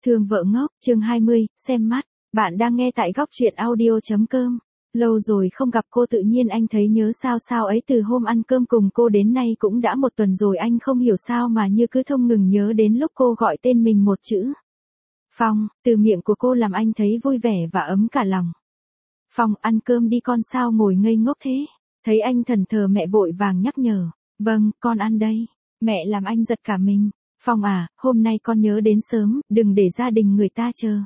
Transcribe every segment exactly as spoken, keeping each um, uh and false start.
Thương vợ ngốc, chương hai mươi, xem mắt. Bạn đang nghe tại góc truyện audio chấm com. Lâu rồi không gặp cô, tự nhiên anh thấy nhớ sao sao ấy. Từ hôm ăn cơm cùng cô đến nay cũng đã một tuần rồi, anh không hiểu sao mà như cứ không ngừng nhớ đến lúc cô gọi tên mình một chữ Phong. Từ miệng của cô làm anh thấy vui vẻ và ấm cả lòng. Phong, ăn cơm đi con, sao ngồi ngây ngốc thế? Thấy anh thẫn thờ, mẹ vội vàng nhắc nhở. Vâng, con ăn đây. Mẹ làm anh giật cả mình. Phong à, hôm nay con nhớ đến sớm, đừng để gia đình người ta chờ.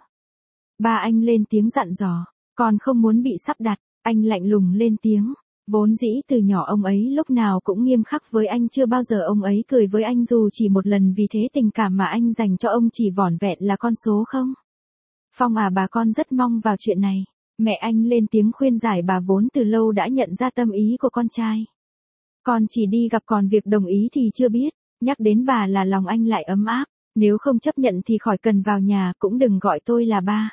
Ba anh lên tiếng dặn dò. Con không muốn bị sắp đặt. Anh lạnh lùng lên tiếng. Vốn dĩ từ nhỏ ông ấy lúc nào cũng nghiêm khắc với anh, chưa bao giờ ông ấy cười với anh dù chỉ một lần, vì thế tình cảm mà anh dành cho ông chỉ vỏn vẹn là con số không. Phong à, bà con rất mong vào chuyện này. Mẹ anh lên tiếng khuyên giải, bà vốn từ lâu đã nhận ra tâm ý của con trai. Con chỉ đi gặp, còn việc đồng ý thì chưa biết. Nhắc đến bà là lòng anh lại ấm áp. Nếu không chấp nhận thì khỏi cần vào nhà, cũng đừng gọi tôi là ba.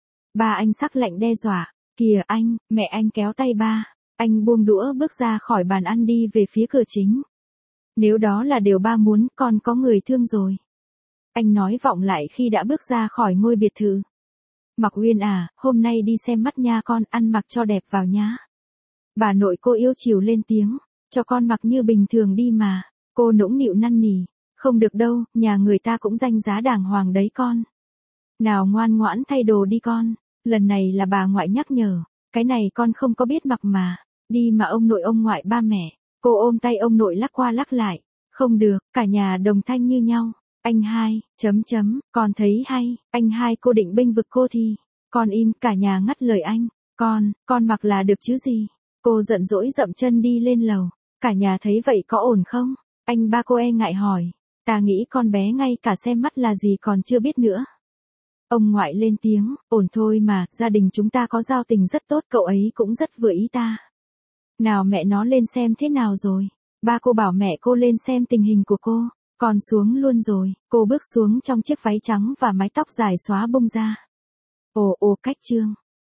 Ba anh sắc lạnh đe dọa. Kìa anh, mẹ anh kéo tay ba. Anh buông đũa bước ra khỏi bàn ăn đi về phía cửa chính. Nếu đó là điều ba muốn, con có người thương rồi. Anh nói vọng lại khi đã bước ra khỏi ngôi biệt thự. Mặc Uyên à, hôm nay đi xem mắt nha con, ăn mặc cho đẹp vào nhá. Bà nội cô yêu chiều lên tiếng. Cho con mặc như bình thường đi mà. Cô nũng nịu năn nỉ. Không được đâu, nhà người ta cũng danh giá đàng hoàng đấy con. Nào ngoan ngoãn thay đồ đi con. Lần này là bà ngoại nhắc nhở. Cái này con không có biết mặc mà. Đi mà ông nội ông ngoại ba mẹ. Cô ôm tay ông nội lắc qua lắc lại. Không được, cả nhà đồng thanh như nhau. Anh hai, chấm chấm, con thấy hay. Anh hai, cô định bênh vực cô thì. Con im, cả nhà ngắt lời anh. Con, con mặc là được chứ gì. Cô giận dỗi dậm chân đi lên lầu. Cả nhà thấy vậy có ổn không? Anh ba cô e ngại hỏi. Ta nghĩ con bé ngay cả xem mắt là gì còn chưa biết nữa. Ông ngoại lên tiếng. Ổn thôi mà, gia đình chúng ta có giao tình rất tốt, cậu ấy cũng rất vừa ý ta. Nào mẹ nó lên xem thế nào rồi. Ba cô bảo mẹ cô lên xem tình hình của cô. Con xuống luôn rồi. Cô bước xuống trong chiếc váy trắng và mái tóc dài xóa bông ra. Ồ ồ, cách trương.